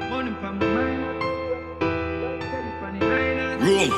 Room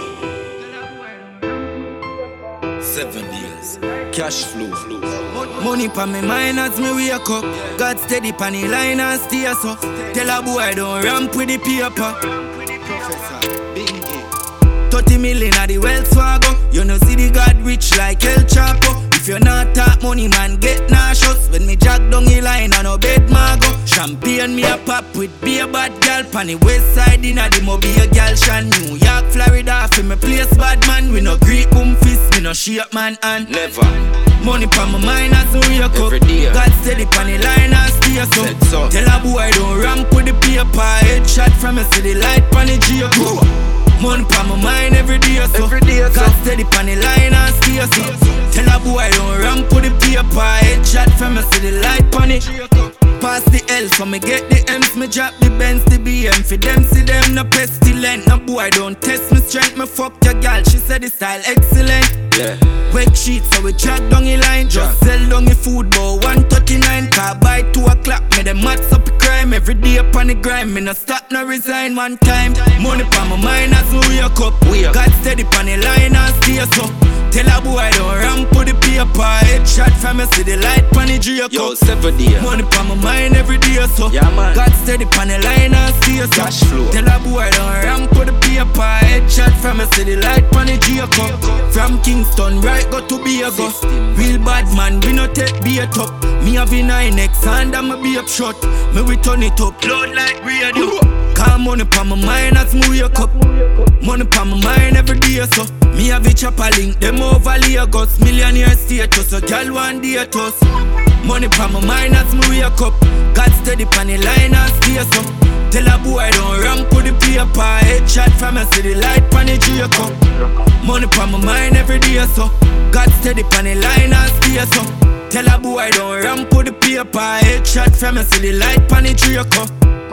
7 years. Cash flow. Money pa me mind as me wake up. God steady pan the line and stay so. Tell a boy don't ramp with the paper. Professor Bingy. 30 million at the Wells Fargo. You know see the God rich like El Chapo. If you not talk money man get nauseous. When me jack down the line and no bed mago. Champagne me a pop with be a bad gal. Pan the west side inna the mobile gal shan. New York, Florida for me place bad man. We no Greek boom fist, me no shake man and Never. money pa my mind as we wake up. Every day. God steady pan the line and stay so. Let's up. Tell a boy don't ramp with the paper. Headshot from me see the light pan the Jacob. Money pa my mind every day so. Every day, so. God steady pan the line and stay so. Tell a boy don't ramp with the paper. Headshot from me see the light pan the Jacob. Pass the L so me get the M's. Me drop the Benz, the BM. For them see them no pestilent. No boy don't test me strength. Me fuck your gal, she said the style excellent. Yeah. Wake sheet so we track down the line. Just sell down the food but 139. Car by 2 o'clock me them mats up the crime. Every day upon the grind. Me no stop no resign one time. Money pa my mind as we wake up. God steady pan the line and stay so. Tell a boy don't ramp with the paper. Headshot from me see the light pan the Jacob. Yo, 7 years. Money pa my mind every day so. Yeah, man. God steady pan the line and stay so. Cash flow. Tell a boy don't ramp with the paper. Headshot from me see the light pan the Jacob. From Kingston right go to Biago. Real bad man we no take beat up. Me have a 9X and I'm a be up shot. Me we turn it up loud like radio. Call money pa my mind as me wake up. Money pa my mind every day so. Me have a chopper link them over Lagos. Millionaire status so girl one day us. Money pa my mind as me wake up. God steady pan the line and stay so. Tell a boy don't ramp with the paper. Headshot from me see the light pan the Jacob. Money pa my mind every day so. God steady pan the line and stay so. Tell a boy don't ramp with the paper. Headshot from me see the light pan the Jacob.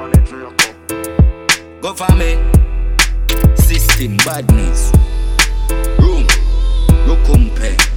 Government system badness. Room Rukumpe.